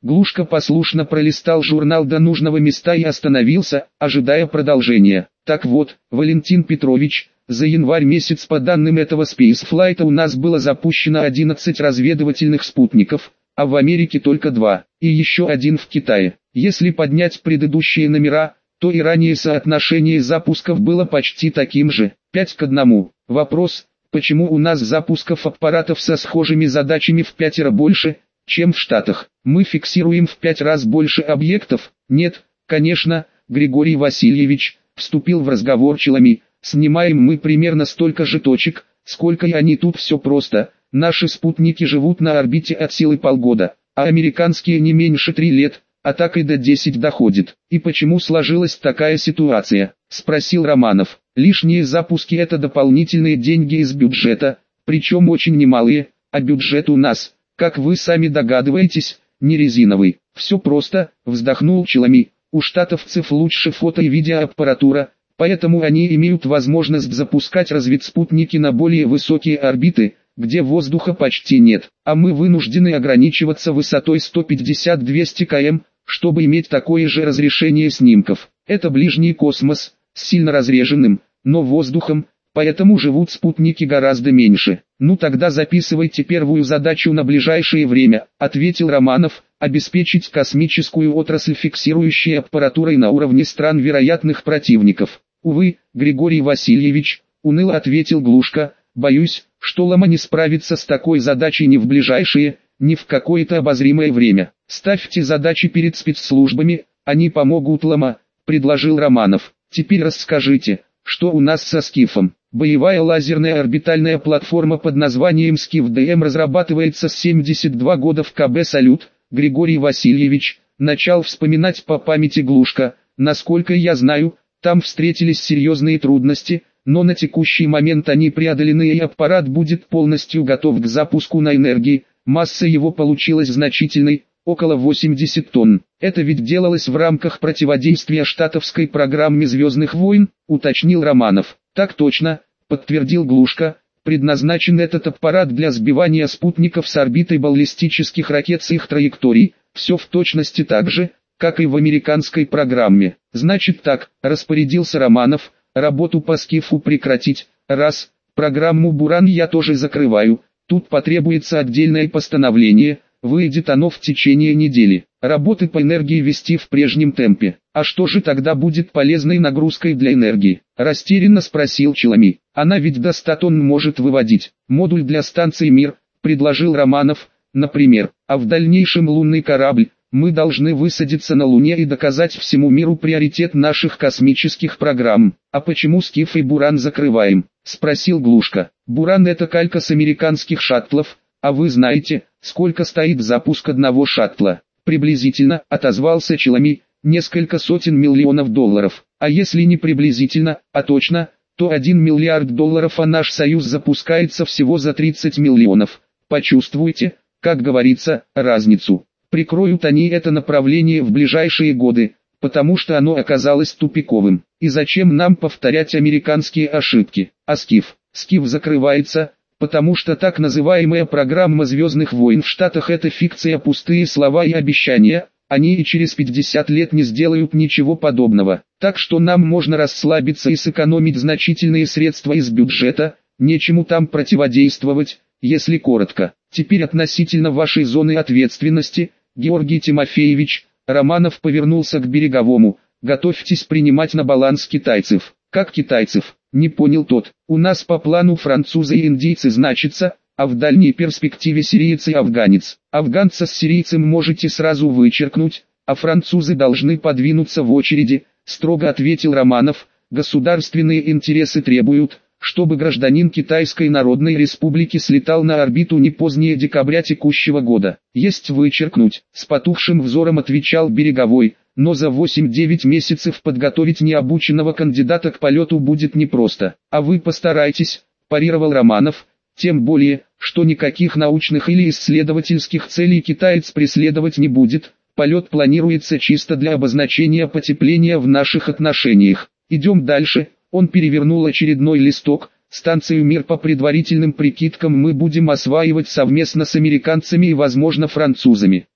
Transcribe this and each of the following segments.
Глушко послушно пролистал журнал до нужного места и остановился, ожидая продолжения. Так вот, Валентин Петрович, за январь месяц по данным этого спейсфлайта у нас было запущено 11 разведывательных спутников, а в Америке только 2, и еще один в Китае. Если поднять предыдущие номера, то и ранее соотношение запусков было почти таким же, 5 к 1. Вопрос, почему у нас запусков аппаратов со схожими задачами в 5 больше, чем в Штатах? Мы фиксируем в 5 раз больше объектов? Нет, конечно, Григорий Васильевич, вступил в разговор Челами, снимаем мы примерно столько же точек, сколько и они. Тут все просто, наши спутники живут на орбите от силы полгода, а американские не меньше 3 лет, а так и до 10 доходит. И почему сложилась такая ситуация? Спросил Романов. Лишние запуски — это дополнительные деньги из бюджета, причем очень немалые, а бюджет у нас, как вы сами догадываетесь, не резиновый. Все просто, вздохнул Челами. У штатовцев лучше фото- и видеоаппаратура, поэтому они имеют возможность запускать разведспутники на более высокие орбиты, где воздуха почти нет, а мы вынуждены ограничиваться высотой 150-200 км, чтобы иметь такое же разрешение снимков. Это ближний космос, с сильно разреженным, но воздухом, поэтому живут спутники гораздо меньше. Ну тогда записывайте первую задачу на ближайшее время, ответил Романов, обеспечить космическую отрасль фиксирующей аппаратурой на уровне стран вероятных противников. Увы, Григорий Васильевич, уныло ответил Глушко, боюсь, что Лома не справится с такой задачей ни в ближайшее, ни в какое-то обозримое время. Ставьте задачи перед спецслужбами, они помогут Лома, предложил Романов. Теперь расскажите, что у нас со Скифом. Боевая лазерная орбитальная платформа под названием Скиф-ДМ разрабатывается с 72 года в КБ «Салют». Григорий Васильевич начал вспоминать по памяти Глушко. Насколько я знаю, там встретились серьезные трудности, но на текущий момент они преодолены и аппарат будет полностью готов к запуску на энергии. Масса его получилась значительной, около 80 тонн. Это ведь делалось в рамках противодействия штатовской программе «Звездных войн», уточнил Романов. Так точно, подтвердил Глушко. Предназначен этот аппарат для сбивания спутников с орбитой баллистических ракет с их траекторий. Все в точности так же, как и в американской программе. Значит так, распорядился Романов, работу по Скифу прекратить. Раз, программу «Буран» я тоже закрываю. Тут потребуется отдельное постановление. Выйдет оно в течение недели. Работы по энергии вести в прежнем темпе. А что же тогда будет полезной нагрузкой для энергии? Растерянно спросил Челами. Она ведь до 100 тонн может выводить. Модуль для станции «Мир», предложил Романов, например. А в дальнейшем лунный корабль. Мы должны высадиться на Луне и доказать всему миру приоритет наших космических программ. А почему Скиф и Буран закрываем? Спросил Глушко. Буран — это калька с американских шаттлов. А вы знаете, сколько стоит запуск одного шаттла? Приблизительно, отозвался Челами, несколько сотен миллионов долларов. А если не приблизительно, а точно, то 1 миллиард долларов, а наш союз запускается всего за 30 миллионов. Почувствуйте, как говорится, разницу. Прикроют они это направление в ближайшие годы, потому что оно оказалось тупиковым. И зачем нам повторять американские ошибки? А Скиф закрывается, потому что так называемая программа «Звездных войн» в Штатах — это фикция, пустые слова и обещания, они и через 50 лет не сделают ничего подобного. Так что нам можно расслабиться и сэкономить значительные средства из бюджета, нечему там противодействовать, если коротко. Теперь относительно вашей зоны ответственности, Георгий Тимофеевич, Романов повернулся к Береговому, готовьтесь принимать на баланс китайцев. Как китайцев? Не понял тот. У нас по плану французы и индийцы значатся, а в дальней перспективе сириец и афганец. Афганца с сирийцем можете сразу вычеркнуть, а французы должны подвинуться в очереди, строго ответил Романов. Государственные интересы требуют, чтобы гражданин Китайской Народной Республики слетал на орбиту не позднее декабря текущего года. Есть вычеркнуть, с потухшим взором отвечал Береговой. Но за 8-9 месяцев подготовить необученного кандидата к полету будет непросто. А вы постарайтесь, парировал Романов, тем более, что никаких научных или исследовательских целей китаец преследовать не будет. Полет планируется чисто для обозначения потепления в наших отношениях. Идем дальше. Он перевернул очередной листок. Станцию «Мир» по предварительным прикидкам мы будем осваивать совместно с американцами и, возможно, французами.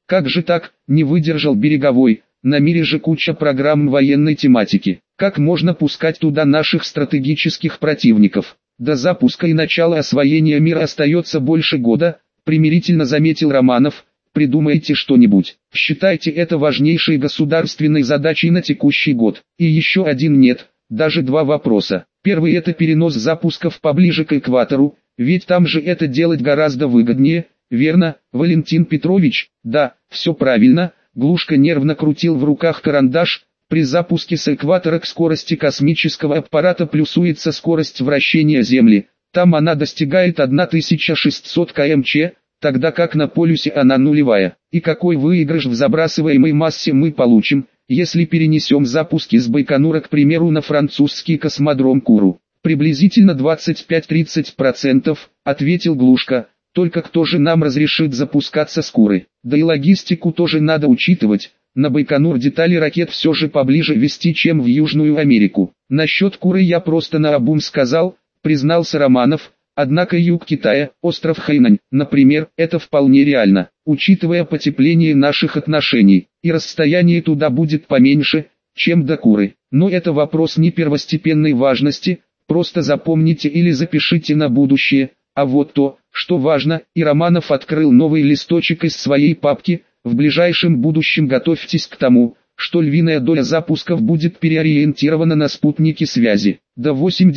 Как же так, не выдержал Береговой, на мире же куча программ военной тематики. Как можно пускать туда наших стратегических противников? До запуска и начала освоения мира остается больше года, примирительно заметил Романов. Придумайте что-нибудь. Считайте это важнейшей государственной задачей на текущий год. И еще один нет, даже два вопроса. Первый — это перенос запусков поближе к экватору, ведь там же это делать гораздо выгоднее, верно, Валентин Петрович? Да, все правильно. Глушко нервно крутил в руках карандаш. При запуске с экватора к скорости космического аппарата плюсуется скорость вращения Земли. Там она достигает 1600 км/ч, тогда как на полюсе она нулевая. И какой выигрыш в забрасываемой массе мы получим, если перенесем запуски с Байконура, к примеру, на французский космодром Куру? Приблизительно 25-30%, ответил Глушко. Только кто же нам разрешит запускаться с Куры? Да и логистику тоже надо учитывать. На Байконур детали ракет все же поближе везти, чем в Южную Америку. Насчет Куры я просто наобум сказал, признался Романов. Однако юг Китая, остров Хайнань, например, это вполне реально, учитывая потепление наших отношений, и расстояние туда будет поменьше, чем до Куры. Но это вопрос не первостепенной важности, просто запомните или запишите на будущее. А вот то, что важно, и Романов открыл новый листочек из своей папки. В ближайшем будущем готовьтесь к тому, что львиная доля запусков будет переориентирована на спутники связи, до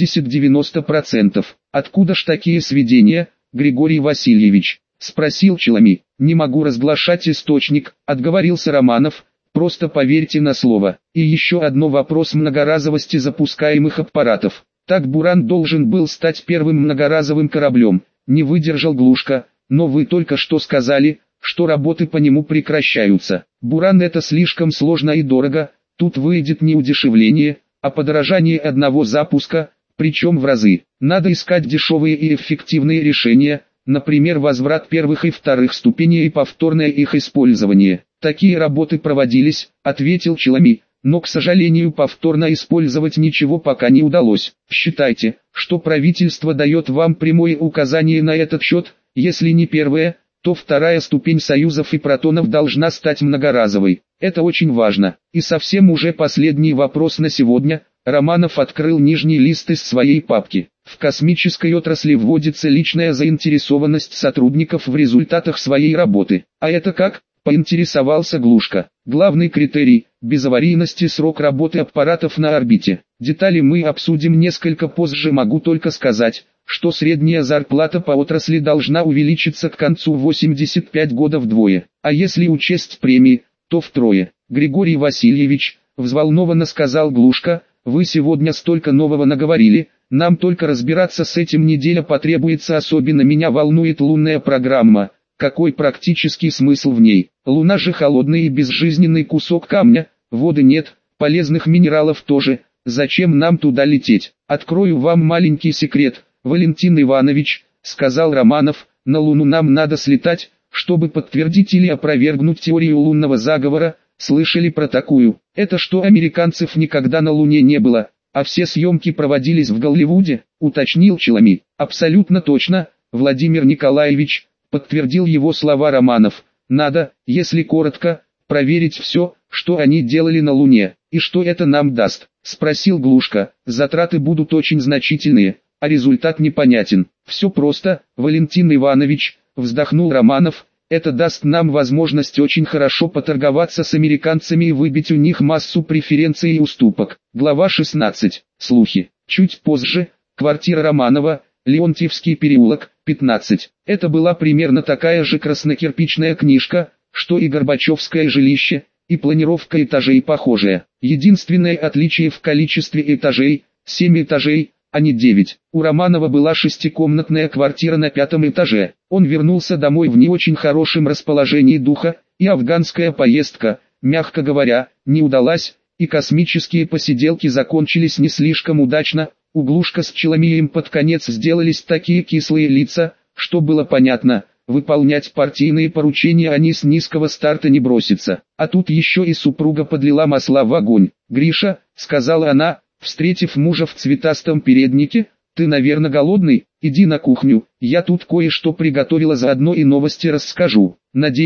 80-90%. Откуда ж такие сведения, Григорий Васильевич? Спросил Челами. Не могу разглашать источник, отговорился Романов, просто поверьте на слово. И еще одно: вопрос многоразовости запускаемых аппаратов. Так Буран должен был стать первым многоразовым кораблем, не выдержал Глушко, но вы только что сказали, что работы по нему прекращаются. Буран — это слишком сложно и дорого, тут выйдет не удешевление, а подорожание одного запуска, причем в разы. Надо искать дешевые и эффективные решения, например, возврат первых и вторых ступеней и повторное их использование. Такие работы проводились, ответил Челами, но, к сожалению, повторно использовать ничего пока не удалось. Считайте, что правительство дает вам прямое указание на этот счет, если не первое, то вторая ступень союзов и протонов должна стать многоразовой. Это очень важно. И совсем уже последний вопрос на сегодня. Романов открыл нижний лист из своей папки. В космической отрасли вводится личная заинтересованность сотрудников в результатах своей работы. А это как? Поинтересовался Глушко. Главный критерий – безаварийность и срок работы аппаратов на орбите. Детали мы обсудим несколько позже. Могу только сказать, что средняя зарплата по отрасли должна увеличиться к концу 85 года вдвое, а если учесть премии, то втрое. Григорий Васильевич, взволнованно сказал Глушко, вы сегодня столько нового наговорили, нам только разбираться с этим неделя потребуется. Особенно меня волнует лунная программа. Какой практический смысл в ней? Луна же холодный и безжизненный кусок камня, воды нет, полезных минералов тоже, зачем нам туда лететь? Открою вам маленький секрет, Валентин Иванович, сказал Романов, на Луну нам надо слетать, чтобы подтвердить или опровергнуть теорию лунного заговора. Слышали про такую? Это что, американцев никогда на Луне не было, а все съемки проводились в Голливуде, уточнил Челами. Абсолютно точно, Владимир Николаевич, подтвердил его слова Романов. Надо, если коротко, проверить все, что они делали на Луне. И что это нам даст? Спросил Глушко. Затраты будут очень значительные, а результат непонятен. Все просто, Валентин Иванович, вздохнул Романов. Это даст нам возможность очень хорошо поторговаться с американцами и выбить у них массу преференций и уступок. Глава 16. Слухи. Чуть позже. Квартира Романова, Леонтьевский переулок, 15. Это была примерно такая же краснокирпичная книжка, что и Горбачевское жилище, и планировка этажей похожая. Единственное отличие в количестве этажей – 7 этажей, а не 9. У Романова была шестикомнатная квартира на 5-м этаже. Он вернулся домой в не очень хорошем расположении духа, и афганская поездка, мягко говоря, не удалась, и космические посиделки закончились не слишком удачно. У Глушко с Челомием под конец сделались такие кислые лица, что было понятно, выполнять партийные поручения они с низкого старта не бросятся. А тут еще и супруга подлила масла в огонь. «Гриша», — сказала она, встретив мужа в цветастом переднике, — «ты, наверное, голодный? Иди на кухню, я тут кое-что приготовила, заодно и новости расскажу. Надеюсь,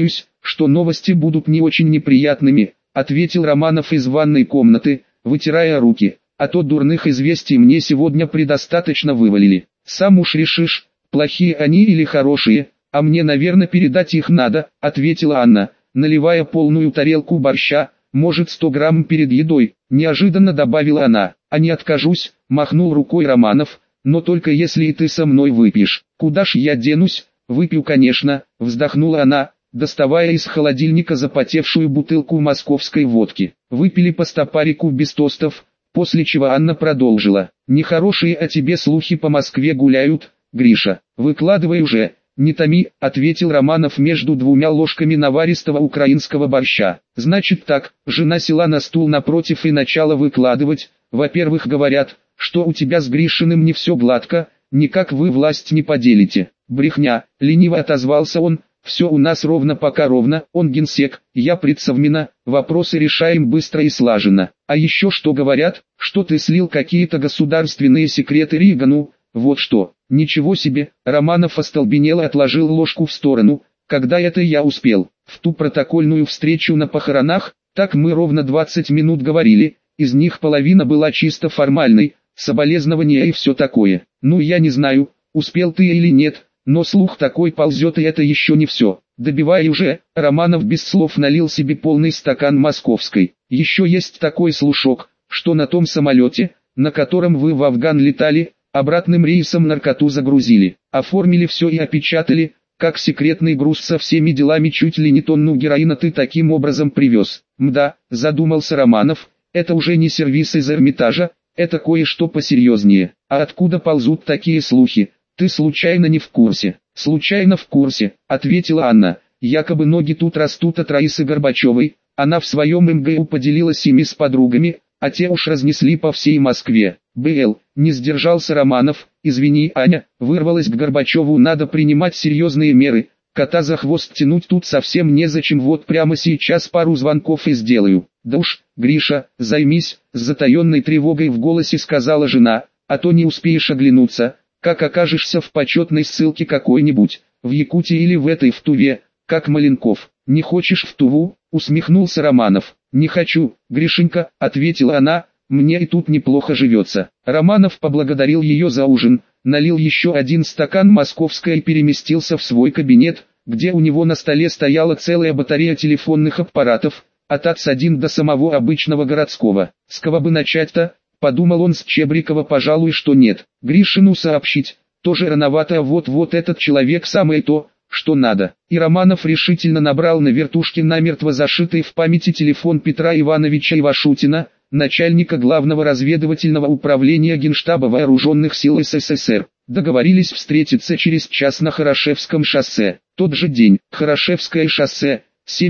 что новости будут не очень неприятными, ответил Романов из ванной комнаты, вытирая руки. А то дурных известий мне сегодня предостаточно вывалили. Сам уж решишь, плохие они или хорошие, а мне, наверное, передать их надо, ответила Анна, наливая полную тарелку борща, может 100 грамм перед едой, неожиданно добавила она. А не откажусь, махнул рукой Романов, но только если и ты со мной выпьешь. Куда ж я денусь, выпью конечно, вздохнула она, доставая из холодильника запотевшую бутылку московской водки. Выпили по стопарику без тостов, после чего Анна продолжила. Нехорошие о тебе слухи по Москве гуляют, Гриша. Выкладывай уже, не томи, ответил Романов между двумя ложками наваристого украинского борща. Значит так, жена села на стул напротив и начала выкладывать. Во-первых, говорят, что у тебя с Гришиным не все гладко, никак вы власть не поделите. Брехня, лениво отозвался он. Все у нас ровно пока ровно, он генсек, я предсовмина, вопросы решаем быстро и слаженно. А еще что говорят, что ты слил какие-то государственные секреты Ригану, вот что. Ничего себе, Романов остолбенело отложил ложку в сторону, когда это я успел. В ту протокольную встречу на похоронах, так мы ровно 20 минут говорили, из них половина была чисто формальной, соболезнования и все такое. Ну я не знаю, успел ты или нет. Но слух такой ползет, и это еще не все. Добивай уже, Романов без слов налил себе полный стакан московской. Еще есть такой слушок, что на том самолете, на котором вы в Афган летали, обратным рейсом наркоту загрузили. Оформили все и опечатали, как секретный груз со всеми делами, чуть ли не тонну героина ты таким образом привез. Мда, задумался Романов, это уже не сервис из Эрмитажа, это кое-что посерьезнее. А откуда ползут такие слухи? Ты случайно не в курсе? Случайно в курсе, ответила Анна. Якобы ноги тут растут от Раисы Горбачевой, она в своем МГУ поделилась ими с подругами, а те уж разнесли по всей Москве. БЛ, не сдержался Романов, извини, Аня, вырвалась к Горбачеву, надо принимать серьезные меры, кота за хвост тянуть тут совсем незачем, вот прямо сейчас пару звонков и сделаю. Да уж, Гриша, займись, с затаенной тревогой в голосе сказала жена, а то не успеешь оглянуться. Как окажешься в почетной ссылке какой-нибудь, в Якутии или в этой в Туве, как Маленков. Не хочешь в Туву? Усмехнулся Романов. Не хочу, Гришенька, ответила она, мне и тут неплохо живется. Романов поблагодарил ее за ужин, налил еще один стакан московской и переместился в свой кабинет, где у него на столе стояла целая батарея телефонных аппаратов, от АЦ-1 до самого обычного городского. С кого бы начать-то? Подумал он, с Чебрикова, пожалуй, что нет. Гришину сообщить, тоже рановато, а вот этот человек самое то, что надо. И Романов решительно набрал на вертушке намертво зашитый в памяти телефон Петра Ивановича Ивашутина, начальника Главного разведывательного управления Генштаба Вооруженных сил СССР. Договорились встретиться через час на Хорошевском шоссе. Тот же день, Хорошевское шоссе,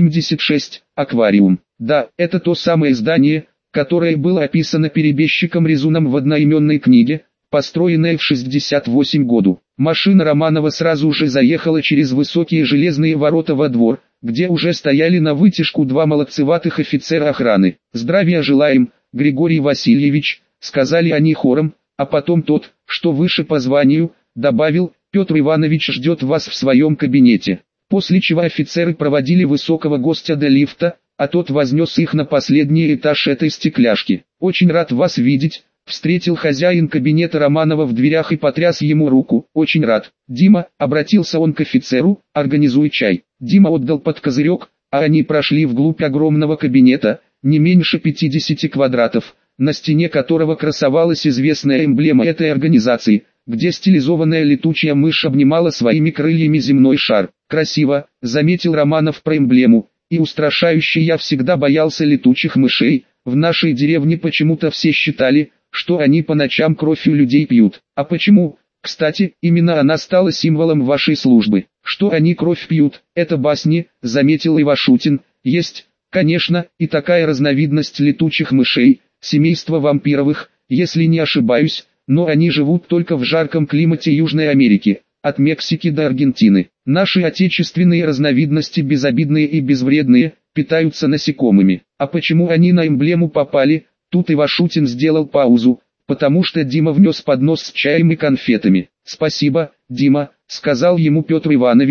76, аквариум. Да, это то самое здание, которое было описано перебежчиком Резуном в одноименной книге, построенное в 68 году. Машина Романова сразу же заехала через высокие железные ворота во двор, где уже стояли на вытяжку два молодцеватых офицера охраны. «Здравия желаем, Григорий Васильевич», — сказали они хором, а потом тот, что выше по званию, добавил: «Петр Иванович ждет вас в своем кабинете». После чего офицеры проводили высокого гостя до лифта, а тот вознес их на последний этаж этой стекляшки. «Очень рад вас видеть», — встретил хозяин кабинета Романова в дверях и потряс ему руку. «Очень рад. Дима», — обратился он к офицеру, — «организуй чай». Дима отдал под козырек, а они прошли вглубь огромного кабинета, не меньше 50 квадратов, на стене которого красовалась известная эмблема этой организации, где стилизованная летучая мышь обнимала своими крыльями земной шар. «Красиво», — заметил Романов про эмблему. «И устрашающе, я всегда боялся летучих мышей, в нашей деревне почему-то все считали, что они по ночам кровь у людей пьют. А почему? Кстати, именно она стала символом вашей службы. Что они кровь пьют, это басни», — заметил Ивашутин. «Есть, конечно, и такая разновидность летучих мышей, семейство вампировых, если не ошибаюсь, но они живут только в жарком климате Южной Америки, от Мексики до Аргентины. Наши отечественные разновидности безобидные и безвредные, питаются насекомыми. А почему они на эмблему попали?» Тут Ивашутин сделал паузу, потому что Дима внес поднос с чаем и конфетами. «Спасибо, Дима», — сказал ему Петр Иванович,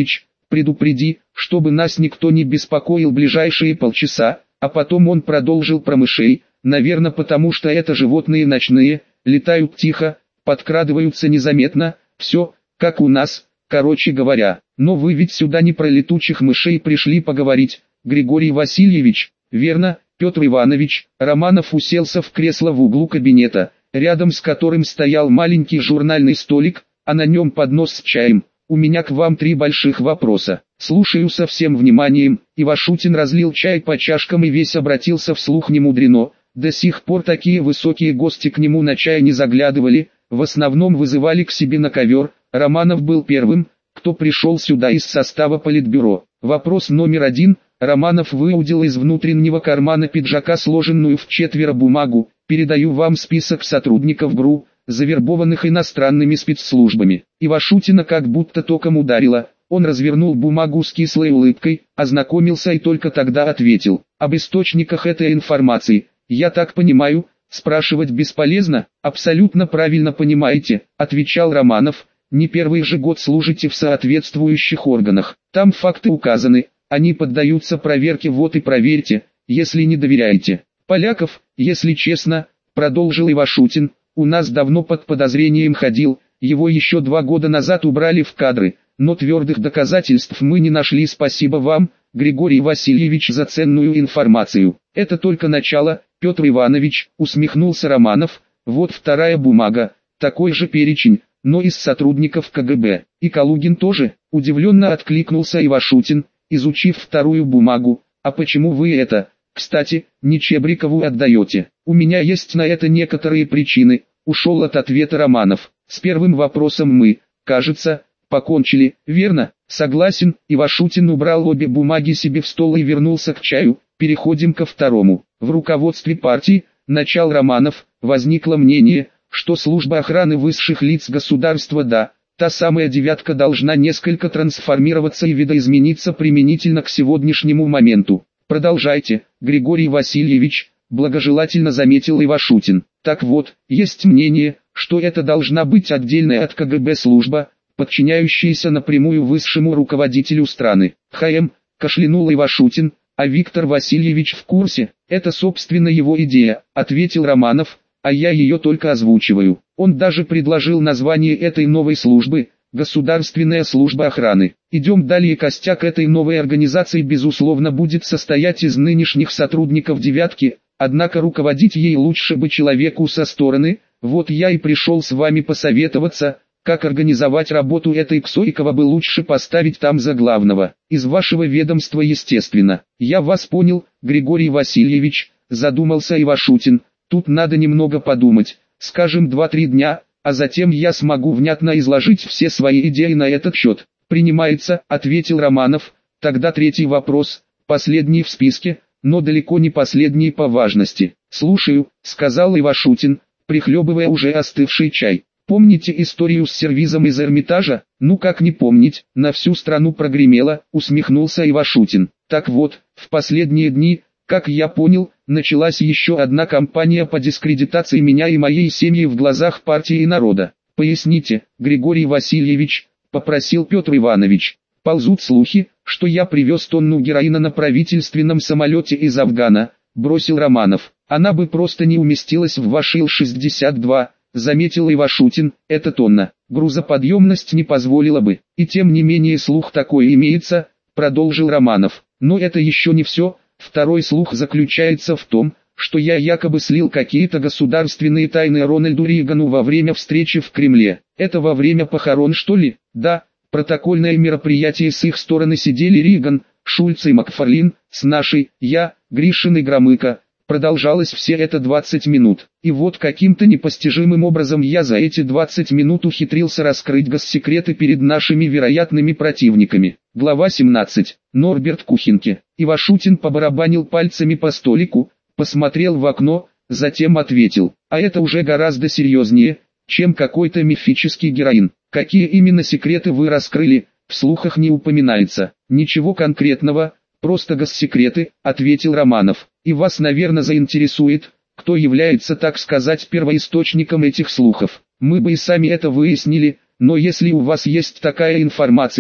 Предупреди, чтобы нас никто не беспокоил ближайшие полчаса. А потом он продолжил про мышей, наверное потому что это животные ночные, летают тихо, подкрадываются незаметно, все, как у нас, короче говоря. Но вы ведь сюда не про летучих мышей пришли поговорить, Григорий Васильевич, верно, Петр Иванович? Романов уселся в кресло в углу кабинета, рядом с которым стоял маленький журнальный столик, а на нем поднос с чаем. У меня к вам 3 больших вопроса. Слушаю со всем вниманием. Ивашутин разлил чай по чашкам и весь обратился вслух. Не мудрено. До сих пор такие высокие гости к нему на чай не заглядывали, в основном вызывали к себе на ковер. Романов был первым, кто пришел сюда из состава политбюро. Вопрос номер 1. Романов выудил из внутреннего кармана пиджака сложенную в 4 бумагу. Передаю вам список сотрудников ГРУ, завербованных иностранными спецслужбами. Ивашутина как будто током ударило. Он развернул бумагу с кислой улыбкой, ознакомился и только тогда ответил. Об источниках этой информации, я так понимаю, спрашивать бесполезно? Абсолютно правильно понимаете, отвечал Романов. Не первый же год служите в соответствующих органах. Там факты указаны, они поддаются проверке, вот и проверьте, если не доверяете. Поляков, если честно, продолжил Ивашутин, у нас давно под подозрением ходил, его еще 2 года назад убрали в кадры, но твердых доказательств мы не нашли. Спасибо вам, Григорий Васильевич, за ценную информацию. Это только начало, Петр Иванович, усмехнулся Романов, вот 2 бумага, такой же перечень, но из сотрудников КГБ. И Калугин тоже, удивленно откликнулся Ивашутин, изучив 2 бумагу. А почему вы это, кстати, не Чебрикову отдаете? У меня есть на это некоторые причины, ушел от ответа Романов. С первым вопросом мы, кажется, покончили, верно? Согласен. Ивашутин убрал обе бумаги себе в стол и вернулся к чаю. Переходим ко 2. В руководстве партии, начал Романов, возникло мнение, что служба охраны высших лиц государства, да, та самая 9 должна несколько трансформироваться и видоизмениться применительно к сегодняшнему моменту. Продолжайте, Григорий Васильевич, благожелательно заметил Ивашутин. Так вот, есть мнение, что это должна быть отдельная от КГБ служба, подчиняющаяся напрямую высшему руководителю страны. Кашлянул Ивашутин, а Виктор Васильевич в курсе? Это собственно его идея, ответил Романов, а я ее только озвучиваю. Он даже предложил название этой новой службы – Государственная служба охраны. Идем далее. Костяк этой новой организации безусловно будет состоять из нынешних сотрудников 9, однако руководить ей лучше бы человеку со стороны. Вот я и пришел с вами посоветоваться, как организовать работу этой КСО и кого бы лучше поставить там за главного. Из вашего ведомства, естественно. Я вас понял, Григорий Васильевич, задумался Ивашутин. Тут надо немного подумать, скажем 2-3 дня, а затем я смогу внятно изложить все свои идеи на этот счет. Принимается, ответил Романов. Тогда 3 вопрос, последний в списке, но далеко не последний по важности. Слушаю, сказал Ивашутин, прихлебывая уже остывший чай. Помните историю с сервизом из Эрмитажа? Ну как не помнить, на всю страну прогремело, усмехнулся Ивашутин. Так вот, в последние дни, как я понял, началась еще одна кампания по дискредитации меня и моей семьи в глазах партии и народа. Поясните, Григорий Васильевич, попросил Петр Иванович. Ползут слухи, что я привез тонну героина на правительственном самолете из Афгана, бросил Романов. Она бы просто не уместилась в ваш Ил-62, заметил Ивашутин, эта тонна. Грузоподъемность не позволила бы. И тем не менее слух такой имеется, продолжил Романов. Но это еще не все. 2 слух заключается в том, что я якобы слил какие-то государственные тайны Рональду Рейгану во время встречи в Кремле. Это во время похорон, что ли? Да, протокольное мероприятие, с их стороны сидели Рейган, Шульц и Макфарлин, с нашей, я, Гришин и Громыко. Продолжалось все это 20 минут. И вот каким-то непостижимым образом я за эти 20 минут ухитрился раскрыть госсекреты перед нашими вероятными противниками. Глава 17. Норберт Кухинке. Ивашутин побарабанил пальцами по столику, посмотрел в окно, затем ответил. А это уже гораздо серьезнее, чем какой-то мифический героин. Какие именно секреты вы раскрыли, в слухах не упоминается. Ничего конкретного, просто госсекреты, ответил Романов. И вас, наверное, заинтересует, кто является, так сказать, первоисточником этих слухов. Мы бы и сами это выяснили, но если у вас есть такая информация,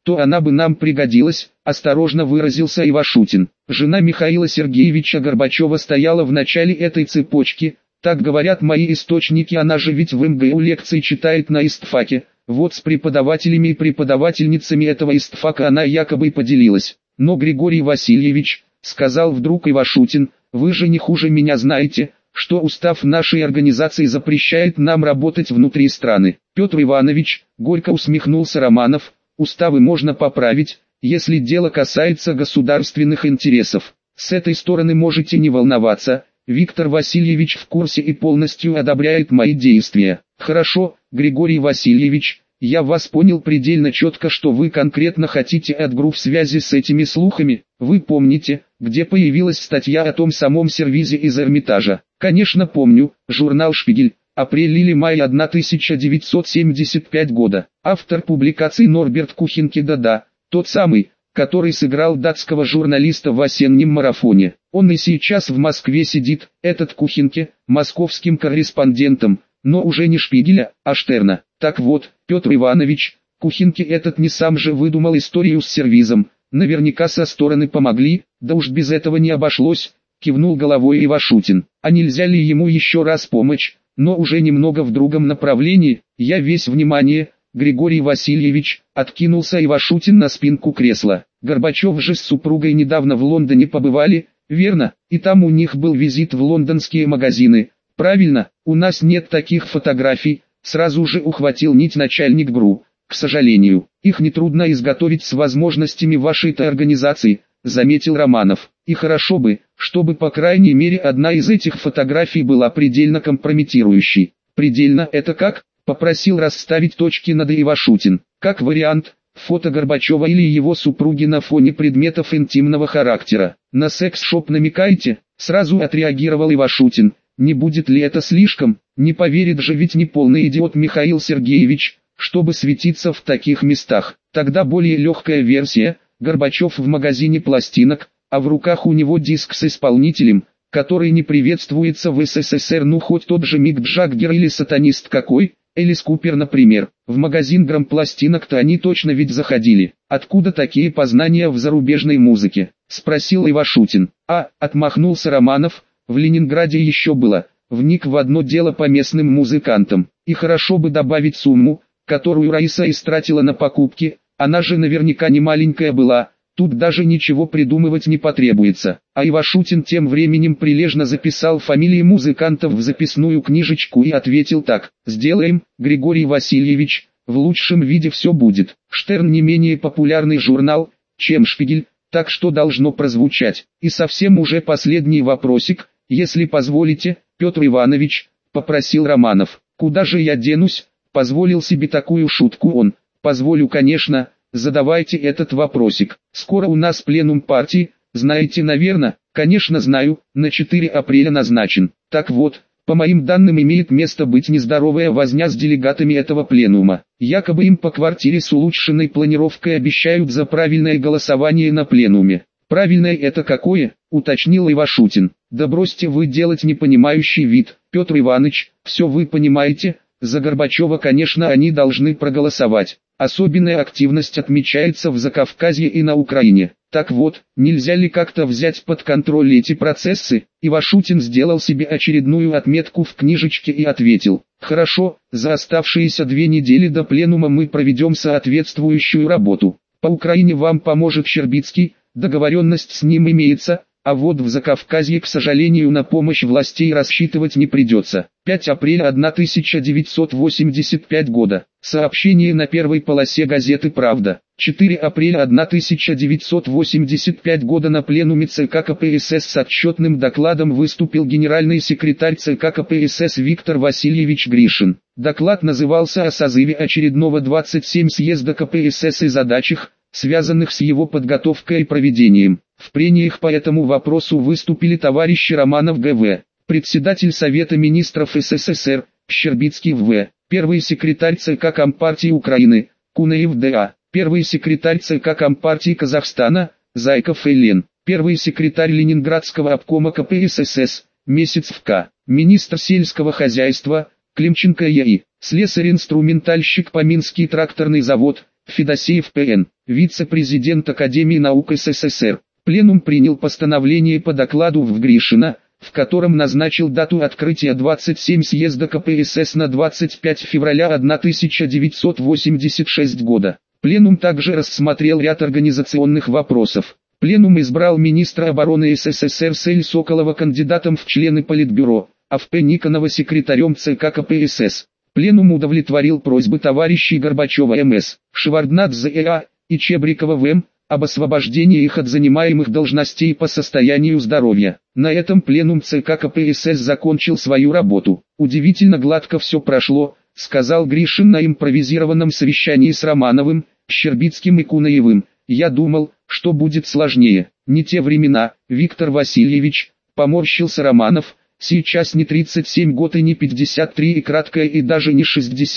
то она бы нам пригодилась, осторожно выразился Ивашутин. Жена Михаила Сергеевича Горбачева стояла в начале этой цепочки, так говорят мои источники, она же ведь в МГУ лекции читает на истфаке, вот с преподавателями и преподавательницами этого истфака она якобы поделилась. Но Григорий Васильевич, сказал вдруг Ивашутин, вы же не хуже меня знаете, что устав нашей организации запрещает нам работать внутри страны. Петр Иванович, горько усмехнулся Романов, уставы можно поправить, если дело касается государственных интересов. С этой стороны можете не волноваться, Виктор Васильевич в курсе и полностью одобряет мои действия. Хорошо, Григорий Васильевич, я вас понял предельно четко, что вы конкретно хотите от групп в связи с этими слухами. Вы помните, где появилась статья о том самом сервизе из Эрмитажа? Конечно помню, журнал «Шпигель», апрель или май 1975 года. Автор публикации Норберт Кухинке, да-да, тот самый, который сыграл датского журналиста в осеннем марафоне. Он и сейчас в Москве сидит, этот Кухинке, московским корреспондентом, но уже не Шпигеля, а Штерна. Так вот, Петр Иванович, Кухинке этот не сам же выдумал историю с сервизом, наверняка со стороны помогли, да уж без этого не обошлось, кивнул головой Ивашутин. А нельзя ли ему еще раз помочь, но уже немного в другом направлении? Я весь внимание, Григорий Васильевич, откинулся Ивашутин на спинку кресла. Горбачев же с супругой недавно в Лондоне побывали, верно? И там у них был визит в лондонские магазины. Правильно, у нас нет таких фотографий, сразу же ухватил нить начальник ГРУ. К сожалению, их нетрудно изготовить с возможностями вашей-то организации, заметил Романов. И хорошо бы, чтобы по крайней мере одна из этих фотографий была предельно компрометирующей. Предельно это как? Попросил расставить точки над и Ивашутин. Как вариант, фото Горбачева или его супруги на фоне предметов интимного характера. На секс-шоп намекаете? Сразу отреагировал Ивашутин. Не будет ли это слишком? Не поверит же ведь не полный идиот Михаил Сергеевич, чтобы светиться в таких местах. Тогда более легкая версия, Горбачев в магазине пластинок, а в руках у него диск с исполнителем, который не приветствуется в СССР, ну хоть тот же Мик Джаггер или сатанист какой, Элис Купер, например. В магазин грампластинок-то они точно ведь заходили. Откуда такие познания в зарубежной музыке? Спросил Ивашутин. Отмахнулся Романов, в Ленинграде еще было. Вник в одно дело по местным музыкантам. И хорошо бы добавить сумму, которую Раиса истратила на покупки, она же наверняка не маленькая была. Тут даже ничего придумывать не потребуется. А Ивашутин тем временем прилежно записал фамилии музыкантов в записную книжечку и ответил так: «Сделаем, Григорий Васильевич, в лучшем виде все будет». Штерн не менее популярный журнал, чем Шпигель, так что должно прозвучать. И совсем уже последний вопросик, если позволите, Петр Иванович, попросил Романов. Куда же я денусь? Позволил себе такую шутку он. Позволю, конечно. Задавайте этот вопросик. Скоро у нас пленум партии, знаете, наверное? Конечно знаю, на 4 апреля назначен. Так вот, по моим данным имеет место быть нездоровая возня с делегатами этого пленума. Якобы им по квартире с улучшенной планировкой обещают за правильное голосование на пленуме. Правильное это какое? Уточнил Ивашутин. Да бросьте вы делать непонимающий вид, Петр Иванович, все вы понимаете. За Горбачева, конечно, они должны проголосовать. Особенная активность отмечается в Закавказье и на Украине. Так вот, нельзя ли как-то взять под контроль эти процессы? Ивашутин сделал себе очередную отметку в книжечке и ответил: «Хорошо, за оставшиеся 2 недели до пленума мы проведем соответствующую работу. По Украине вам поможет Щербицкий, договоренность с ним имеется, а вот в Закавказье, к сожалению, на помощь властей рассчитывать не придется». 5 апреля 1985 года. Сообщение на первой полосе газеты «Правда». 4 апреля 1985 года на пленуме ЦК КПСС с отчетным докладом выступил генеральный секретарь ЦК КПСС Виктор Васильевич Гришин. Доклад назывался «О созыве очередного 27 съезда КПСС и задачах, связанных с его подготовкой и проведением». В прениях по этому вопросу выступили товарищи Романов Г.В., председатель Совета министров СССР, Щербицкий В., первый секретарь ЦК Компартии Украины, Кунаев Д.А., первый секретарь ЦК Компартии Казахстана, Зайков Л.Н., первый секретарь Ленинградского обкома КПСС, Месяцев К., министр сельского хозяйства, Климченко Е.И., слесарь-инструментальщик по Минский тракторный завод, Федосеев П.Н., вице-президент Академии наук СССР. Пленум принял постановление по докладу В. Гришина, в котором назначил дату открытия 27 съезда КПСС на 25 февраля 1986 года. Пленум также рассмотрел ряд организационных вопросов. Пленум избрал министра обороны СССР С.Л. Соколова кандидатом в члены Политбюро, а В.П. Никонова секретарем ЦК КПСС. Пленум удовлетворил просьбы товарищей Горбачева М.С., Шеварднадзе Э.А. и Чебрикова В.М. об освобождении их от занимаемых должностей по состоянию здоровья. На этом пленум ЦК КПСС закончил свою работу. Удивительно гладко все прошло, сказал Гришин на импровизированном совещании с Романовым, Щербицким и Кунаевым. Я думал, что будет сложнее. Не те времена, Виктор Васильевич, поморщился Романов. Сейчас не 37 год и не 53 и краткое и даже не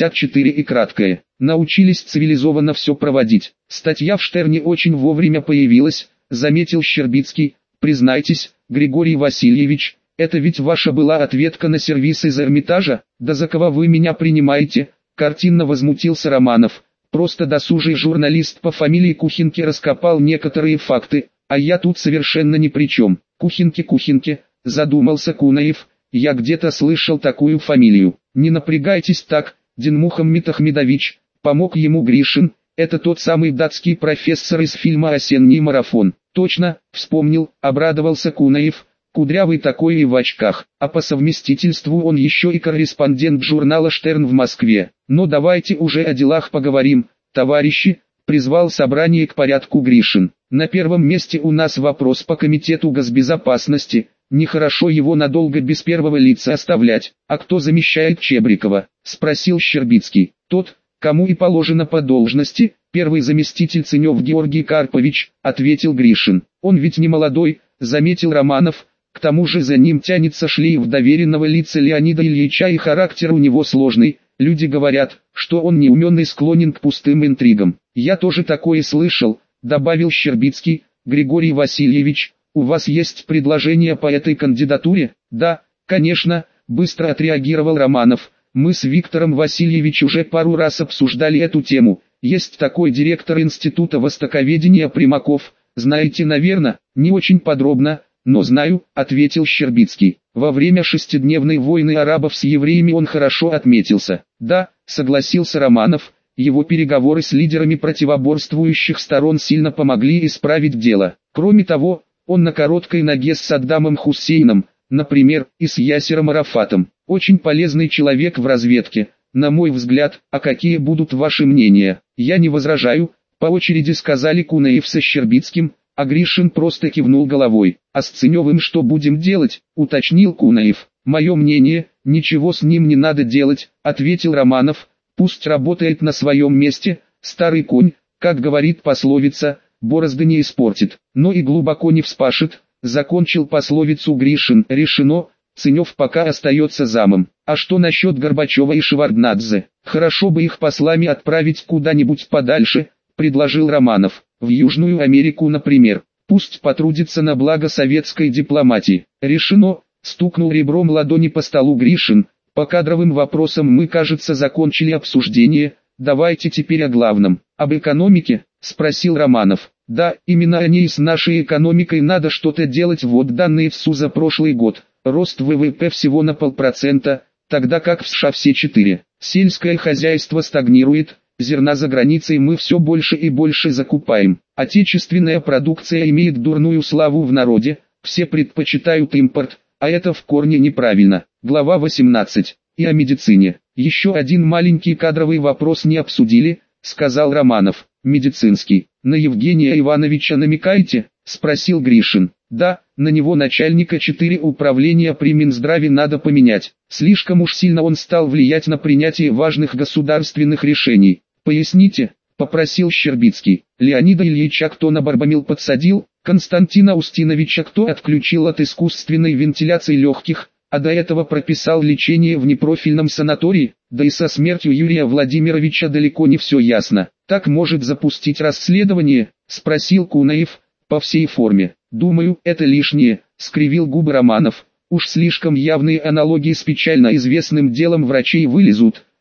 64 и краткое. Научились цивилизованно все проводить. Статья в Штерне очень вовремя появилась, заметил Щербицкий. Признайтесь, Григорий Васильевич, это ведь ваша была ответка на сервис из Эрмитажа? Да за кого вы меня принимаете? Картинно возмутился Романов. Просто досужий журналист по фамилии Кухинки раскопал некоторые факты, а я тут совершенно ни при чем. Кухинки, задумался Кунаев, я где-то слышал такую фамилию. Не напрягайтесь так, Динмухаммед Ахмедович, помог ему Гришин, это тот самый датский профессор из фильма «Осенний марафон». Точно, вспомнил, обрадовался Кунаев, кудрявый такой и в очках, а по совместительству он еще и корреспондент журнала «Штерн» в Москве. Но давайте уже о делах поговорим, товарищи, призвал собрание к порядку Гришин. На первом месте у нас вопрос по комитету госбезопасности. Нехорошо его надолго без первого лица оставлять. А кто замещает Чебрикова? Спросил Щербицкий. Тот, кому и положено по должности, первый заместитель Ценев Георгий Карпович, ответил Гришин. Он ведь не молодой, заметил Романов. К тому же за ним тянется шлейф доверенного лица Леонида Ильича и характер у него сложный. Люди говорят, что он неумен и склонен к пустым интригам. Я тоже такое слышал, добавил Щербицкий. Григорий Васильевич, у вас есть предложение по этой кандидатуре? Да, конечно, быстро отреагировал Романов. Мы с Виктором Васильевичем уже пару раз обсуждали эту тему. Есть такой директор Института Востоковедения Примаков. Знаете, наверное, не очень подробно, но знаю, ответил Щербицкий. Во время шестидневной войны арабов с евреями он хорошо отметился. Да, согласился Романов, его переговоры с лидерами противоборствующих сторон сильно помогли исправить дело. Кроме того, он на короткой ноге с Саддамом Хусейном, например, и с Ясером Арафатом. Очень полезный человек в разведке, на мой взгляд. А какие будут ваши мнения? Я не возражаю, по очереди сказали Кунаев со Щербицким, а Гришин просто кивнул головой. А с Ценевым что будем делать, уточнил Кунаев. Мое мнение, ничего с ним не надо делать, ответил Романов. Пусть работает на своем месте, старый конь, как говорит пословица, борозды не испортит, но и глубоко не вспашет, закончил пословицу Гришин. Решено, Ценев пока остается замом. А что насчет Горбачева и Шеварднадзе? Хорошо бы их послами отправить куда-нибудь подальше, предложил Романов. В Южную Америку, например. Пусть потрудится на благо советской дипломатии. Решено, стукнул ребром ладони по столу Гришин. По кадровым вопросам мы, кажется, закончили обсуждение. Давайте теперь о главном. Об экономике? Спросил Романов. Да, именно о ней. С нашей экономикой надо что-то делать. Вот данные ВСУ за прошлый год. Рост ВВП всего на 0,5%, тогда как в США все 4%. Сельское хозяйство стагнирует. Зерна за границей мы все больше и больше закупаем. Отечественная продукция имеет дурную славу в народе. Все предпочитают импорт, а это в корне неправильно. Глава 18. И о медицине. Еще один маленький кадровый вопрос не обсудили, сказал Романов. Медицинский. На Евгения Ивановича намекаете? Спросил Гришин. Да, на него начальника 4 управления при Минздраве надо поменять. Слишком уж сильно он стал влиять на принятие важных государственных решений. Поясните, попросил Щербицкий. Леонида Ильича кто на Барбамил подсадил? Константина Устиновича кто отключил от искусственной вентиляции легких, а до этого прописал лечение в непрофильном санатории? Да и со смертью Юрия Владимировича далеко не все ясно. Так может запустить расследование? Спросил Кунаев, по всей форме. Думаю, это лишнее, скривил губы Романов. Уж слишком явные аналогии с печально известным делом врачей вылезут.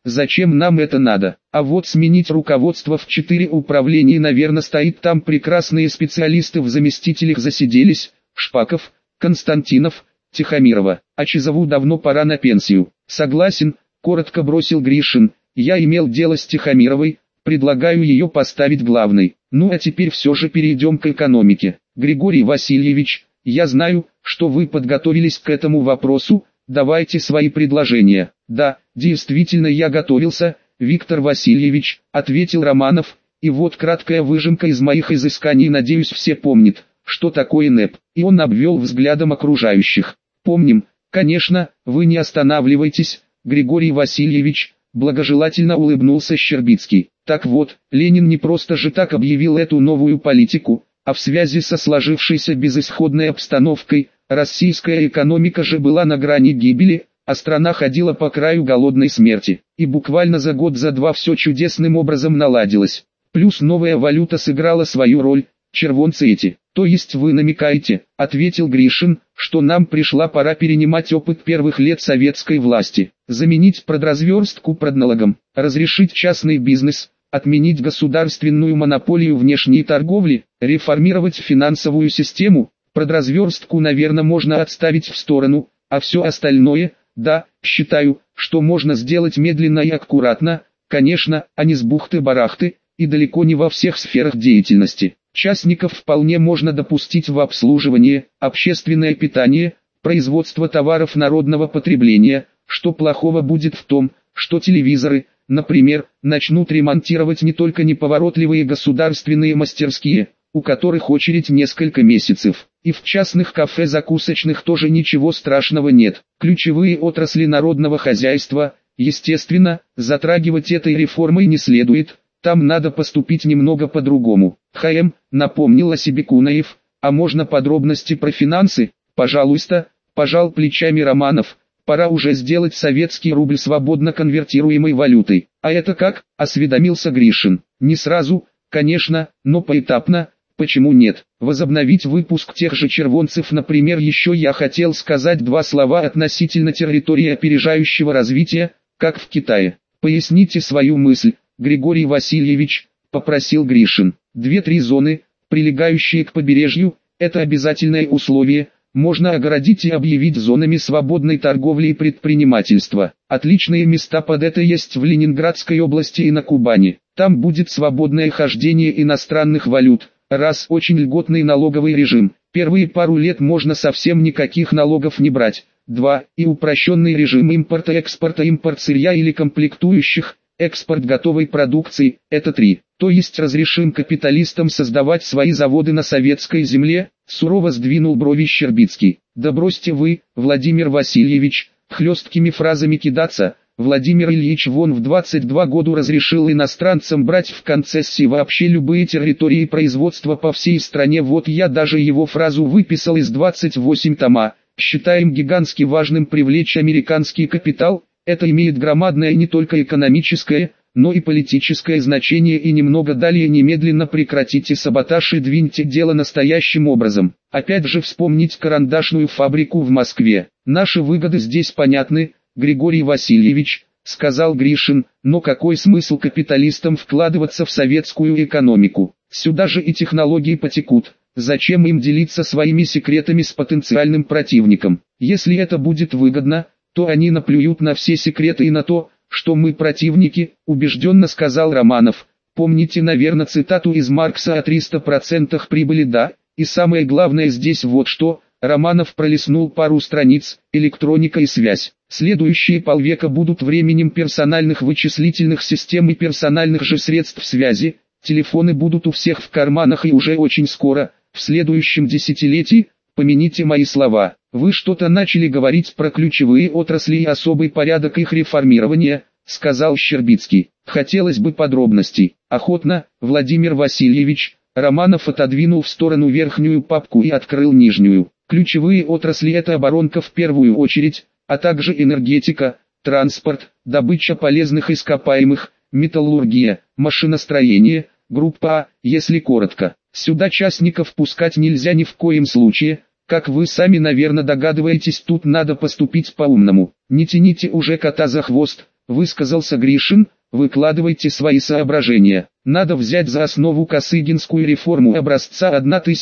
зачем нам это надо? А вот сменить руководство в 4 управления, наверное, стоит там прекрасные специалисты, в заместителях засиделись, Шпаков, Константинов, Тихомирова. А Чизову давно пора на пенсию. Согласен, коротко бросил Гришин, я имел дело с Тихомировой, предлагаю ее поставить главной. Ну а теперь все же перейдем к экономике. Григорий Васильевич, я знаю, что вы подготовились к этому вопросу, давайте свои предложения. Да, действительно я готовился, Виктор Васильевич, ответил Романов, и вот краткая выжимка из моих изысканий, надеюсь все помнят, что такое НЭП. И он обвел взглядом окружающих. Помним, конечно, вы не останавливайтесь, Григорий Васильевич, благожелательно улыбнулся Щербицкий. Так вот, Ленин не просто же так объявил эту новую политику, а в связи со сложившейся безысходной обстановкой, российская экономика же была на грани гибели, а страна ходила по краю голодной смерти. И буквально за год, за два все чудесным образом наладилось. Плюс новая валюта сыграла свою роль, червонцы эти. То есть вы намекаете, ответил Гришин, что нам пришла пора перенимать опыт первых лет советской власти, заменить продразверстку продналогом, разрешить частный бизнес, отменить государственную монополию внешней торговли, реформировать финансовую систему. Продразверстку, наверное, можно отставить в сторону, а все остальное, да, считаю, что можно сделать медленно и аккуратно, конечно, а не с бухты-барахты, и далеко не во всех сферах деятельности. Частников вполне можно допустить в обслуживание, общественное питание, производство товаров народного потребления. Что плохого будет в том, что телевизоры, например, начнут ремонтировать не только неповоротливые государственные мастерские, у которых очередь несколько месяцев, и в частных кафе-закусочных тоже ничего страшного нет. Ключевые отрасли народного хозяйства, естественно, затрагивать этой реформой не следует. Там надо поступить немного по-другому. Напомнил о себе Кунаев, а можно подробности про финансы? Пожалуйста, пожал плечами Романов. Пора уже сделать советский рубль свободно конвертируемой валютой. А это как? Осведомился Гришин. Не сразу, конечно, но поэтапно. Почему нет? Возобновить выпуск тех же червонцев, например. Еще я хотел сказать два слова относительно территории опережающего развития, как в Китае. Поясните свою мысль, Григорий Васильевич, попросил Гришин. 2-3 зоны, прилегающие к побережью, это обязательное условие, можно огородить и объявить зонами свободной торговли и предпринимательства. Отличные места под это есть в Ленинградской области и на Кубани. Там будет свободное хождение иностранных валют. Раз, очень льготный налоговый режим. Первые пару лет можно совсем никаких налогов не брать. 2, и упрощенный режим импорта-экспорта, импорт сырья или комплектующих, экспорт готовой продукции, это 3. То есть разрешим капиталистам создавать свои заводы на советской земле, сурово сдвинул брови Щербицкий. Да бросьте вы, Владимир Васильевич, хлесткими фразами кидаться. Владимир Ильич вон в 22 года разрешил иностранцам брать в концессии вообще любые территории производства по всей стране. Вот я даже его фразу выписал из 28 тома. Считаем гигантски важным привлечь американский капитал. Это имеет громадное не только экономическое, но и политическое значение, и немного далее немедленно прекратите саботаж и двиньте дело настоящим образом. Опять же вспомнить карандашную фабрику в Москве. Наши выгоды здесь понятны, Григорий Васильевич, сказал Гришин, но какой смысл капиталистам вкладываться в советскую экономику? Сюда же и технологии потекут. Зачем им делиться своими секретами с потенциальным противником? Если это будет выгодно, то они наплюют на все секреты и на то, что мы противники, убежденно сказал Романов. Помните, наверное, цитату из Маркса о 300% прибыли, да? И самое главное здесь вот что. Романов пролистнул пару страниц, электроника и связь. Следующие полвека будут временем персональных вычислительных систем и персональных же средств связи. Телефоны будут у всех в карманах, и уже очень скоро, в следующем десятилетии, помяните мои слова. Вы что-то начали говорить про ключевые отрасли и особый порядок их реформирования, сказал Щербицкий. Хотелось бы подробностей. Охотно, Владимир Васильевич. Романов отодвинул в сторону верхнюю папку и открыл нижнюю. Ключевые отрасли — это оборонка в первую очередь, а также энергетика, транспорт, добыча полезных ископаемых, металлургия, машиностроение, группа А, если коротко. Сюда частников пускать нельзя ни в коем случае. Как вы сами, наверное, догадываетесь, тут надо поступить по-умному. Не тяните уже кота за хвост, высказался Гришин, выкладывайте свои соображения. Надо взять за основу Косыгинскую реформу образца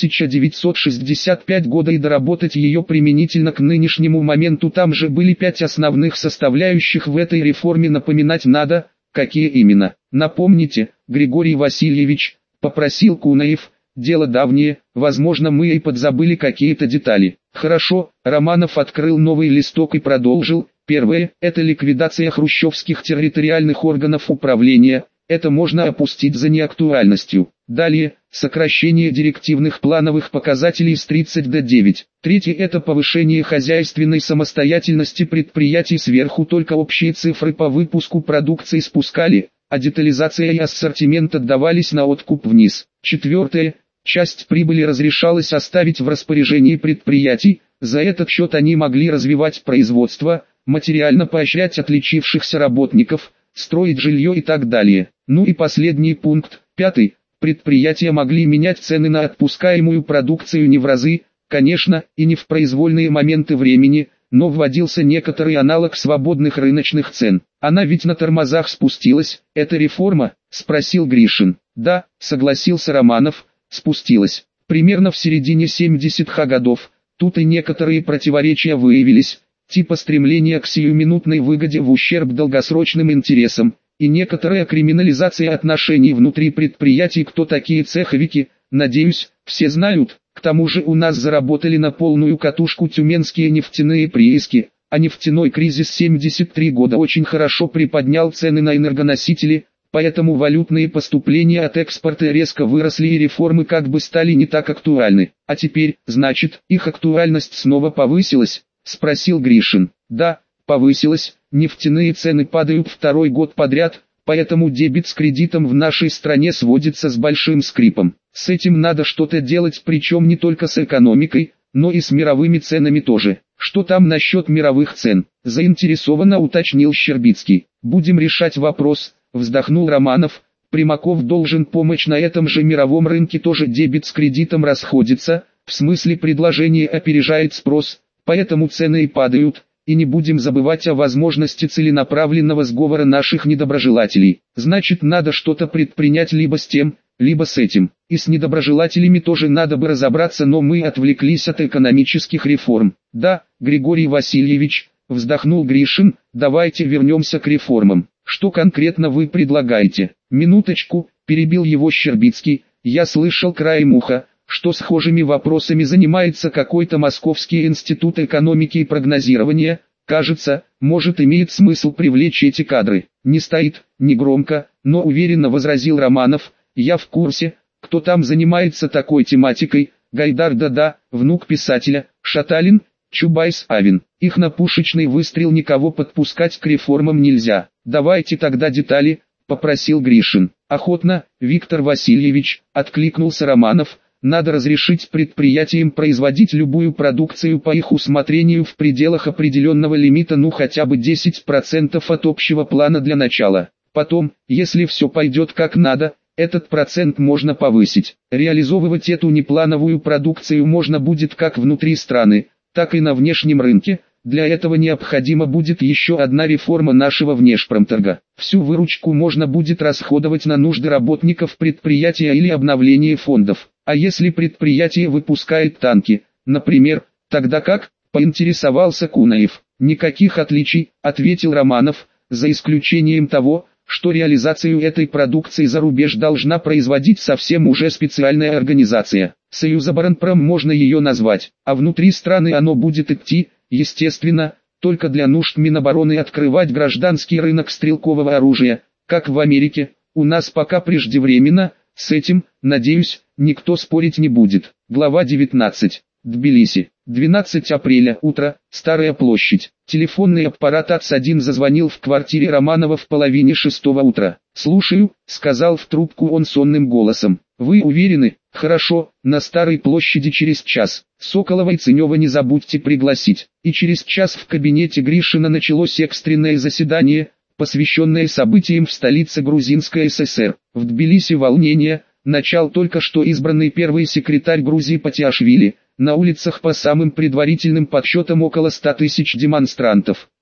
1965 года и доработать ее применительно к нынешнему моменту. Там же были 5 основных составляющих в этой реформе, напоминать надо, какие именно. Напомните, Григорий Васильевич, попросил Кунаев. Дело давнее, возможно, мы и подзабыли какие-то детали. Хорошо, Романов открыл новый листок и продолжил. Первое – это ликвидация хрущевских территориальных органов управления, это можно опустить за неактуальностью. Далее – сокращение директивных плановых показателей с 30 до 9. Третье – это повышение хозяйственной самостоятельности предприятий, сверху только общие цифры по выпуску продукции спускали, а детализация и ассортимент отдавались на откуп вниз. Четвертое – часть прибыли разрешалось оставить в распоряжении предприятий, за этот счет они могли развивать производство, материально поощрять отличившихся работников, строить жилье и так далее. Ну и последний пункт, 5. Предприятия могли менять цены на отпускаемую продукцию не в разы, конечно, и не в произвольные моменты времени, но вводился некоторый аналог свободных рыночных цен. Она ведь на тормозах спустилась, это реформа, спросил Гришин. Да, согласился Романов, спустилась. Примерно в середине 70-х годов, тут и некоторые противоречия выявились, типа стремления к сиюминутной выгоде в ущерб долгосрочным интересам, и некоторая криминализация отношений внутри предприятий. Кто такие цеховики, надеюсь, все знают. К тому же у нас заработали на полную катушку тюменские нефтяные прииски, а нефтяной кризис 73 года очень хорошо приподнял цены на энергоносители, поэтому валютные поступления от экспорта резко выросли и реформы как бы стали не так актуальны. А теперь, значит, их актуальность снова повысилась? Спросил Гришин. Да, повысилась, нефтяные цены падают второй год подряд, поэтому дебет с кредитом в нашей стране сводится с большим скрипом. С этим надо что-то делать, причем не только с экономикой, но и с мировыми ценами тоже. Что там насчет мировых цен? Заинтересованно уточнил Щербицкий. Будем решать вопрос, вздохнул Романов. Примаков должен помочь на этом же мировом рынке, тоже дебет с кредитом расходится, в смысле предложение опережает спрос, поэтому цены и падают. И не будем забывать о возможности целенаправленного сговора наших недоброжелателей. Значит, надо что-то предпринять либо с тем, либо с этим. И с недоброжелателями тоже надо бы разобраться, но мы отвлеклись от экономических реформ. Да, Григорий Васильевич, вздохнул Гришин, давайте вернемся к реформам. Что конкретно вы предлагаете? Минуточку, перебил его Щербицкий, я слышал краем уха, что схожими вопросами занимается какой-то Московский институт экономики и прогнозирования. Кажется, может, имеет смысл привлечь эти кадры. Не стоит, не громко, но уверенно возразил Романов. Я в курсе, кто там занимается такой тематикой. Гайдар Дада, внук писателя, Шаталин, Чубайс, Авин. Их на пушечный выстрел никого подпускать к реформам нельзя. Давайте тогда детали, попросил Гришин. Охотно, Виктор Васильевич, откликнулся Романов. Надо разрешить предприятиям производить любую продукцию по их усмотрению в пределах определенного лимита, ну хотя бы 10% от общего плана для начала. Потом, если все пойдет как надо, этот процент можно повысить. Реализовывать эту неплановую продукцию можно будет как внутри страны, так и на внешнем рынке. Для этого необходима будет еще одна реформа нашего внешпромторга. Всю выручку можно будет расходовать на нужды работников предприятия или обновление фондов. А если предприятие выпускает танки, например, тогда как? Поинтересовался Кунаев. Никаких отличий, ответил Романов, за исключением того, что реализацию этой продукции за рубеж должна производить совсем уже специальная организация. Союзоборонпром можно ее назвать, а внутри страны оно будет идти, естественно, только для нужд Минобороны открывать гражданский рынок стрелкового оружия, как в Америке. У нас пока преждевременно, с этим, надеюсь, никто спорить не будет. Глава 19. Тбилиси. 12 апреля, утро, Старая площадь. Телефонный аппарат АЦ-1 зазвонил в квартире Романова в половине 6 утра. «Слушаю», — сказал в трубку он сонным голосом. «Вы уверены? Хорошо, на Старой площади через час. Соколова и Ценева не забудьте пригласить». И через час в кабинете Гришина началось экстренное заседание, посвященное событиям в столице Грузинской ССР. В Тбилиси волнение, начал только что избранный первый секретарь Грузии Патиашвили. На улицах по самым предварительным подсчетам около 100 тысяч демонстрантов.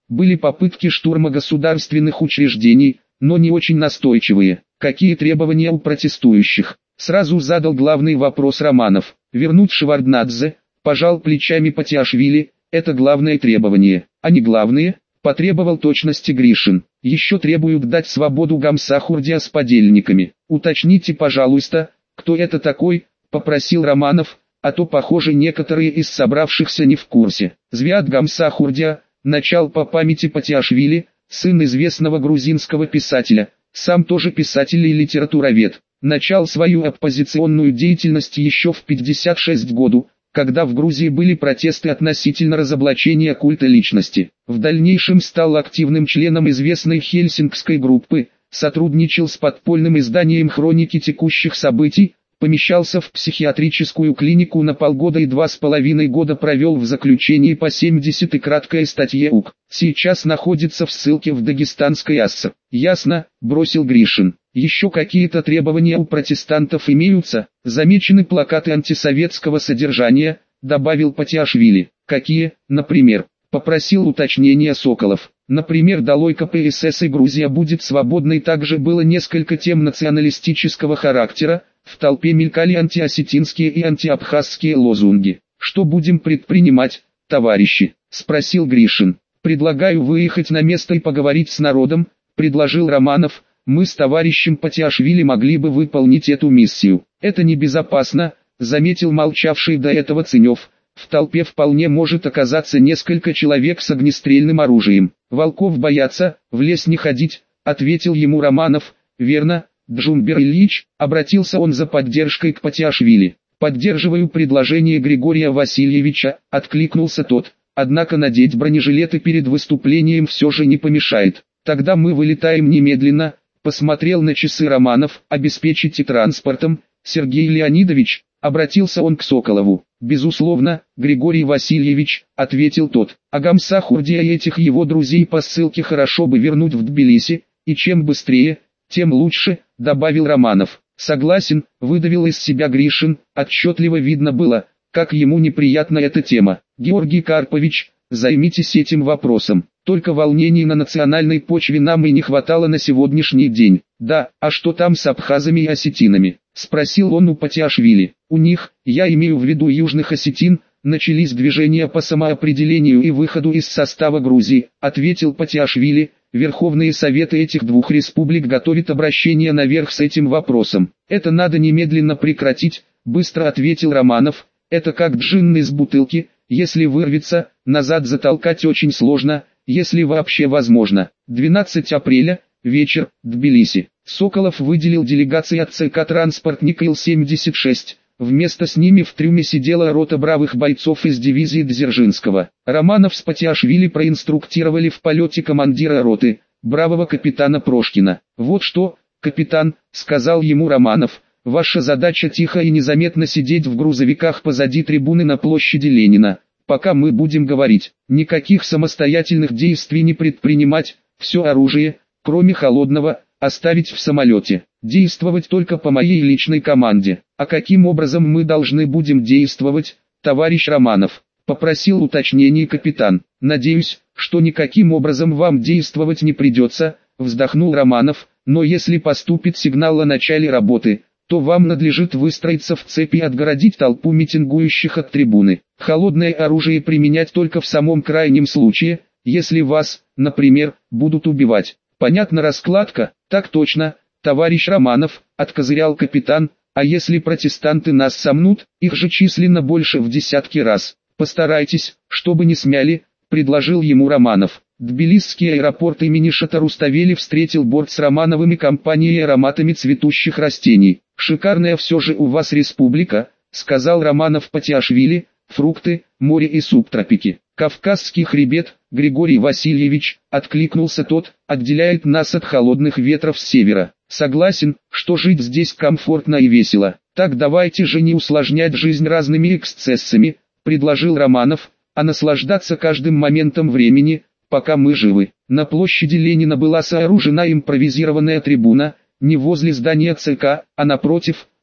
Были попытки штурма государственных учреждений, но не очень настойчивые. Какие требования у протестующих? Сразу задал главный вопрос Романов. Вернуть Шеварднадзе, пожал плечами Патиашвили, это главное требование. А не главные, потребовал точности Гришин. Еще требуют дать свободу Гамсахурдия с подельниками. Уточните, пожалуйста, кто это такой, попросил Романов, а то, похоже, некоторые из собравшихся не в курсе. Звиат Гамсахурдия, начал по памяти Патиашвили, сын известного грузинского писателя, сам тоже писатель и литературовед. Начал свою оппозиционную деятельность еще в 56 году, когда в Грузии были протесты относительно разоблачения культа личности. В дальнейшем стал активным членом известной хельсинкской группы, сотрудничал с подпольным изданием хроники текущих событий, помещался в психиатрическую клинику на полгода и 2,5 года провел в заключении по 70-й краткой статье УК. Сейчас находится в ссылке в дагестанской Ассе. Ясно, бросил Гришин. Еще какие-то требования у протестантов имеются, замечены плакаты антисоветского содержания, добавил Патиашвили. Какие, например? Попросил уточнения Соколов. Например, долой КПСС и Грузия будет свободной. Также было несколько тем националистического характера, в толпе мелькали антиосетинские и антиабхазские лозунги. Что будем предпринимать, товарищи? Спросил Гришин. Предлагаю выехать на место и поговорить с народом, предложил Романов. Мы с товарищем Патиашвили могли бы выполнить эту миссию. Это небезопасно, заметил молчавший до этого Ценев. В толпе вполне может оказаться несколько человек с огнестрельным оружием. Волков боятся, в лес не ходить, ответил ему Романов. Верно, Джумбер Ильич, обратился он за поддержкой к Патиашвили. Поддерживаю предложение Григория Васильевича, откликнулся тот. Однако надеть бронежилеты перед выступлением все же не помешает. Тогда мы вылетаем немедленно. Посмотрел на часы Романов. Обеспечите транспортом, Сергей Леонидович, обратился он к Соколову. Безусловно, Григорий Васильевич, ответил тот. А Гамсахурдия и этих его друзей по ссылке хорошо бы вернуть в Тбилиси, и чем быстрее, тем лучше, добавил Романов. Согласен, выдавил из себя Гришин. Отчетливо видно было, как ему неприятна эта тема. Георгий Карпович, займитесь этим вопросом. Только волнений на национальной почве нам и не хватало на сегодняшний день. Да, а что там с абхазами и осетинами? Спросил он у Патиашвили. У них, я имею в виду южных осетин, начались движения по самоопределению и выходу из состава Грузии, ответил Патиашвили. Верховные советы этих двух республик готовят обращение наверх с этим вопросом. Это надо немедленно прекратить, быстро ответил Романов. Это как джин из бутылки, если вырвется, назад затолкать очень сложно, если вообще возможно. 12 апреля, вечер, Тбилиси. Соколов выделил делегации от ЦК транспортника Ил-76. Вместо с ними в трюме сидела рота бравых бойцов из дивизии Дзержинского. Романов с Патиашвили проинструктировали в полете командира роты, бравого капитана Прошкина. «Вот что, капитан», — сказал ему Романов, — «ваша задача тихо и незаметно сидеть в грузовиках позади трибуны на площади Ленина, пока мы будем говорить. Никаких самостоятельных действий не предпринимать, все оружие, кроме холодного, оставить в самолете. Действовать только по моей личной команде. А каким образом мы должны будем действовать, товарищ Романов?» — попросил уточнений капитан. «Надеюсь, что никаким образом вам действовать не придется», — вздохнул Романов, «но если поступит сигнал о начале работы, то вам надлежит выстроиться в цепи и отгородить толпу митингующих от трибуны. Холодное оружие применять только в самом крайнем случае, если вас, например, будут убивать. Понятна раскладка?» «Так точно, товарищ Романов», — откозырял капитан. «А если протестанты нас сомнут, их же численно больше в десятки раз. Постарайтесь, чтобы не смяли», — предложил ему Романов. Тбилисский аэропорт имени Шата Руставели встретил борт с Романовым и компанией ароматами цветущих растений. «Шикарная все же у вас республика», — сказал Романов Патиашвили. «Фрукты, море и субтропики. Кавказский хребет, Григорий Васильевич», — откликнулся тот, — «отделяет нас от холодных ветров с севера. Согласен, что жить здесь комфортно и весело. Так давайте же не усложнять жизнь разными эксцессами», — предложил Романов, «а наслаждаться каждым моментом времени, пока мы живы». На площади Ленина была сооружена импровизированная трибуна, не возле здания ЦК, а напротив,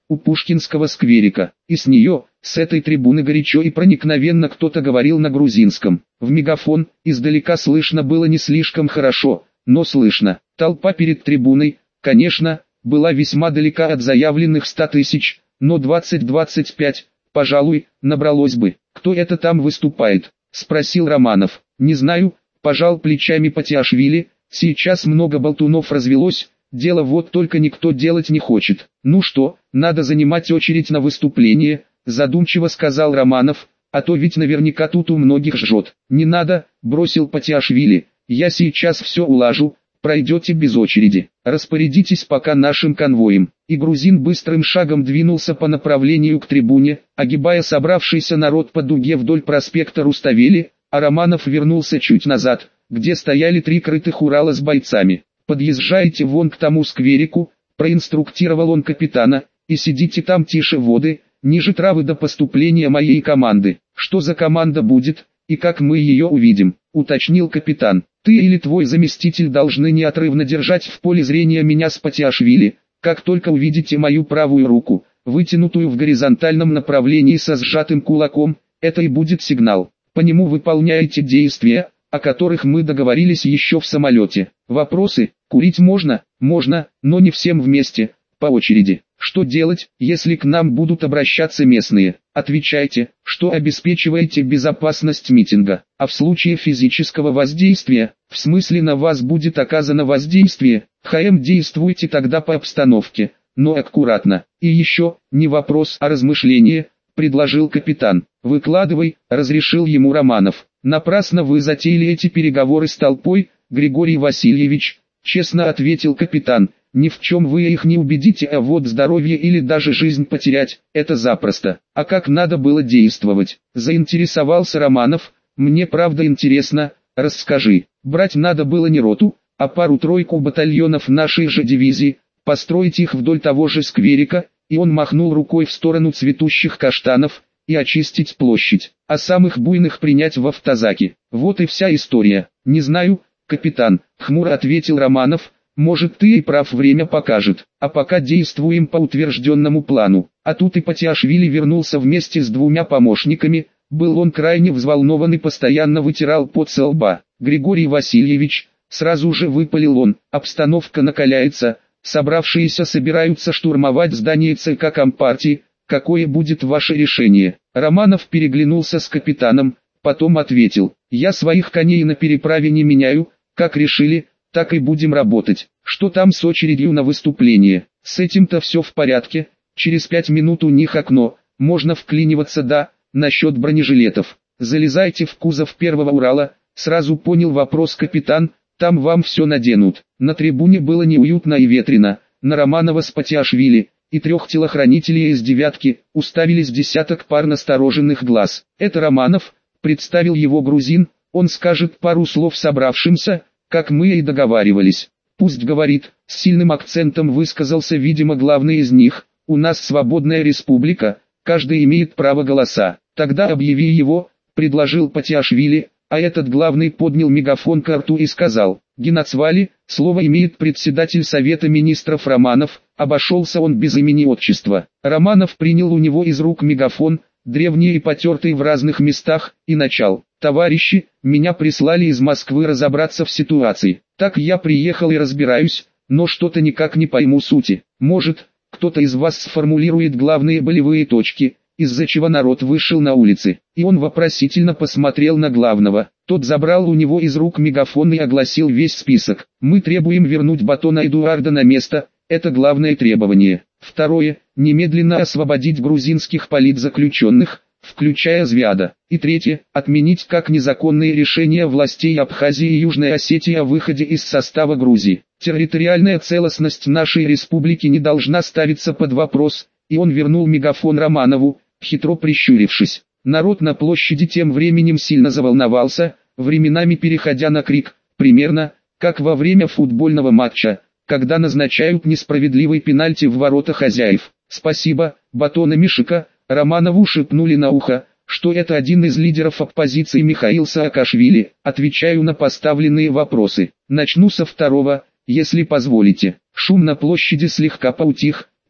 у Пушкинского скверика, и с нее, с этой трибуны горячо и проникновенно кто-то говорил на грузинском. В мегафон, издалека слышно было не слишком хорошо, но слышно. Толпа перед трибуной, конечно, была весьма далека от заявленных 100 тысяч, но 20-25, пожалуй, набралось бы. «Кто это там выступает?» – спросил Романов. «Не знаю», – пожал плечами Патиашвили, «сейчас много болтунов развелось, дело вот только никто делать не хочет». «Ну что, надо занимать очередь на выступление», – задумчиво сказал Романов, «а то ведь наверняка тут у многих жжет». «Не надо», – бросил Патиашвили, «я сейчас все улажу, пройдете без очереди. Распорядитесь пока нашим конвоем». И грузин быстрым шагом двинулся по направлению к трибуне, огибая собравшийся народ по дуге вдоль проспекта Руставели, а Романов вернулся чуть назад, где стояли 3 крытых Урала с бойцами. «Подъезжайте вон к тому скверику», – проинструктировал он капитана, – «и сидите там тише воды, ниже травы до поступления моей команды». «Что за команда будет, и как мы ее увидим?» – уточнил капитан. «Ты или твой заместитель должны неотрывно держать в поле зрения меня с Патиашвили. Как только увидите мою правую руку, вытянутую в горизонтальном направлении со сжатым кулаком, это и будет сигнал. По нему выполняете действия, о которых мы договорились еще в самолете. Вопросы? Курить можно? Можно, но не всем вместе, по очереди. Что делать, если к нам будут обращаться местные? Отвечайте, что обеспечиваете безопасность митинга. А в случае физического воздействия, в смысле на вас будет оказано воздействие, действуйте тогда по обстановке, но аккуратно. И еще, не вопрос, а размышление, предложил капитан. Выкладывай, разрешил ему Романов. Напрасно вы затеяли эти переговоры с толпой, Григорий Васильевич, честно ответил капитан. Ни в чем вы их не убедите, а вот здоровье или даже жизнь потерять, это запросто. А как надо было действовать? Заинтересовался Романов. Мне правда интересно, расскажи. Брать надо было не роту, а пару-тройку батальонов нашей же дивизии, построить их вдоль того же скверика, и он махнул рукой в сторону цветущих каштанов, и очистить площадь, а самых буйных принять в автозаки. Вот и вся история. Не знаю, капитан, хмуро ответил Романов, может ты и прав, время покажет, а пока действуем по утвержденному плану. А тут и Патиашвили вернулся вместе с 2 помощниками, был он крайне взволнован и постоянно вытирал пот со лба. Григорий Васильевич, сразу же выпалил он, обстановка накаляется, собравшиеся собираются штурмовать здание ЦК Компартии, какое будет ваше решение? Романов переглянулся с капитаном, потом ответил, я своих коней на переправе не меняю, как решили, так и будем работать. Что там с очередью на выступление? С этим-то все в порядке, через 5 минут у них окно, можно вклиниваться, да, насчет бронежилетов. Залезайте в кузов первого Урала, сразу понял вопрос капитан, там вам все наденут. На трибуне было неуютно и ветрено, на Романова с Патиашвили и 3 телохранителей из 9-ки уставились десяток пар настороженных глаз. Это Романов, представил его грузин, он скажет пару слов собравшимся, как мы и договаривались. Пусть говорит, с сильным акцентом высказался видимо главный из них, у нас свободная республика, каждый имеет право голоса. Тогда объяви его, предложил Патиашвили, а этот главный поднял мегафон к рту и сказал, Генацвали, слово имеет председатель Совета Министров Романов, обошелся он без имени отчества. Романов принял у него из рук мегафон, древний и потертый в разных местах, и начал. Товарищи, меня прислали из Москвы разобраться в ситуации. Так я приехал и разбираюсь, но что-то никак не пойму сути. Может, кто-то из вас сформулирует главные болевые точки, из-за чего народ вышел на улицы. И он вопросительно посмотрел на главного. Тот забрал у него из рук мегафон и огласил весь список. Мы требуем вернуть Батона Эдуарда на место, это главное требование. Второе, немедленно освободить грузинских политзаключенных, включая Звяда. И третье, отменить как незаконные решения властей Абхазии и Южной Осетии о выходе из состава Грузии. Территориальная целостность нашей республики не должна ставиться под вопрос, и он вернул мегафон Романову, хитро прищурившись. Народ на площади тем временем сильно заволновался, временами переходя на крик, примерно, как во время футбольного матча, когда назначают несправедливый пенальти в ворота хозяев. «Спасибо, Батона Мишика», Романову шепнули на ухо, что это один из лидеров оппозиции Михаил Саакашвили. Отвечаю на поставленные вопросы. Начну со второго, если позволите. Шум на площади слегка поутих,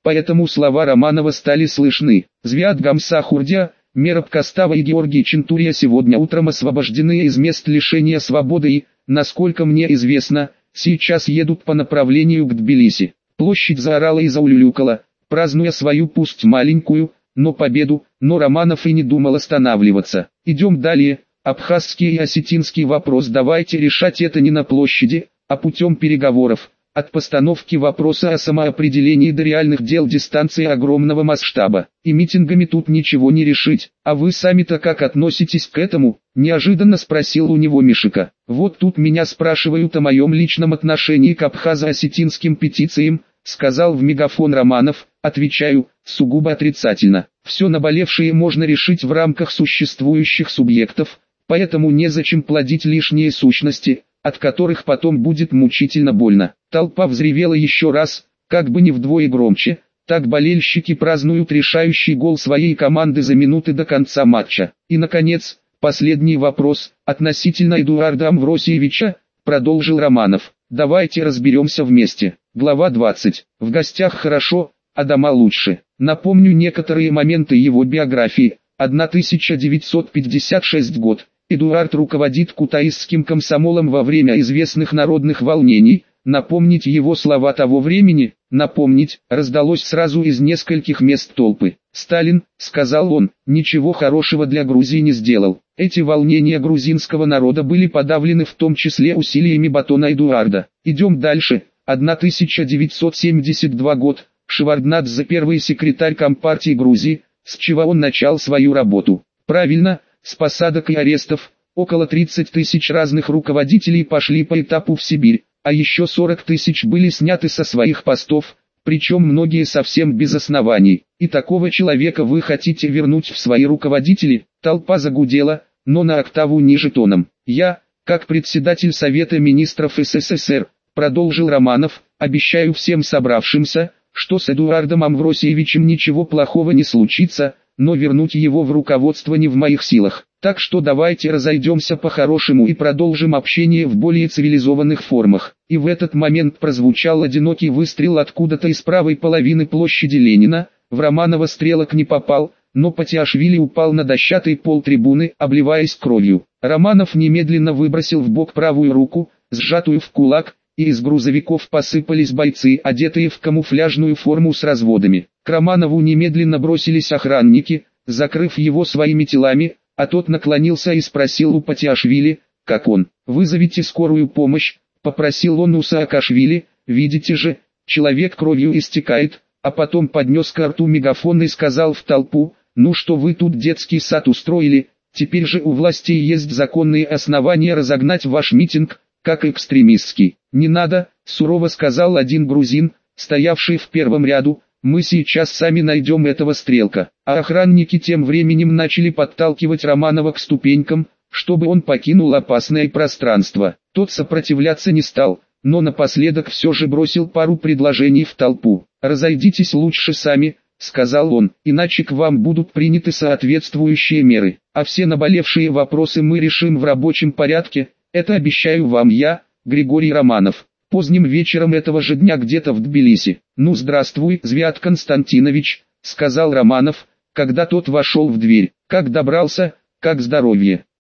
поэтому слова Романова стали слышны. Звят Гамса Хурдя, Мераб Костава и Георгий Чентурия сегодня утром освобождены из мест лишения свободы и, насколько мне известно, сейчас едут по направлению к Тбилиси. Площадь заорала и заулюлюкала, празднуя свою пусть маленькую, но победу, но Романов и не думал останавливаться. Идем далее. Абхазский и осетинский вопрос давайте решать это не на площади, а путем переговоров. От постановки вопроса о самоопределении до реальных дел дистанции огромного масштаба. И митингами тут ничего не решить. А вы сами-то как относитесь к этому? Неожиданно спросил у него Мишика. Вот тут меня спрашивают о моем личном отношении к абхазо-осетинским петициям, сказал в мегафон Романов. Отвечаю, сугубо отрицательно. Все наболевшее можно решить в рамках существующих субъектов, поэтому незачем плодить лишние сущности, от которых потом будет мучительно больно. Толпа взревела еще раз, как бы не вдвое громче, так болельщики празднуют решающий гол своей команды за минуты до конца матча. И наконец, последний вопрос, относительно Эдуарда Амвросиевича, продолжил Романов. Давайте разберемся вместе. Глава 20. В гостях хорошо, а дома лучше. Напомню некоторые моменты его биографии. 1956 год. Эдуард руководит кутаисским комсомолом во время известных народных волнений. Напомнить его слова того времени, напомнить, раздалось сразу из нескольких мест толпы. «Сталин, — сказал он, — ничего хорошего для Грузии не сделал. Эти волнения грузинского народа были подавлены в том числе усилиями Батона Эдуарда. Идем дальше. 1972 год. Шеварднадзе, первый секретарь Компартии Грузии, с чего он начал свою работу. Правильно, с посадок и арестов. Около 30 тысяч разных руководителей пошли по этапу в Сибирь, а еще 40 тысяч были сняты со своих постов, причем многие совсем без оснований. И такого человека вы хотите вернуть в свои руководители? Толпа загудела, но на октаву ниже тоном. Я, как председатель Совета министров СССР, продолжил Романов, обещаю всем собравшимся, что с Эдуардом Амвросиевичем ничего плохого не случится, но вернуть его в руководство не в моих силах. Так что давайте разойдемся по-хорошему и продолжим общение в более цивилизованных формах. И в этот момент прозвучал одинокий выстрел откуда-то из правой половины площади Ленина. В Романова стрелок не попал, но Патиашвили упал на дощатый пол трибуны, обливаясь кровью. Романов немедленно выбросил в бок правую руку, сжатую в кулак, и из грузовиков посыпались бойцы, одетые в камуфляжную форму с разводами. К Романову немедленно бросились охранники, закрыв его своими телами, а тот наклонился и спросил у Патиашвили, как он. «Вызовите скорую помощь», — попросил он у Саакашвили, «видите же, человек кровью истекает», а потом поднес к рту мегафон и сказал в толпу, «Ну что вы тут детский сад устроили, теперь же у властей есть законные основания разогнать ваш митинг, как экстремистский». «Не надо», — сурово сказал один грузин, стоявший в первом ряду, «мы сейчас сами найдем этого стрелка». А охранники тем временем начали подталкивать Романова к ступенькам, чтобы он покинул опасное пространство. Тот сопротивляться не стал, но напоследок все же бросил пару предложений в толпу. «Разойдитесь лучше сами», — сказал он, «иначе к вам будут приняты соответствующие меры. А все наболевшие вопросы мы решим в рабочем порядке, это обещаю вам я, Григорий Романов». Поздним вечером этого же дня где-то в Тбилиси. «Ну здравствуй, Звят Константинович», — сказал Романов, когда тот вошел в дверь. «Как добрался, как здоровье?»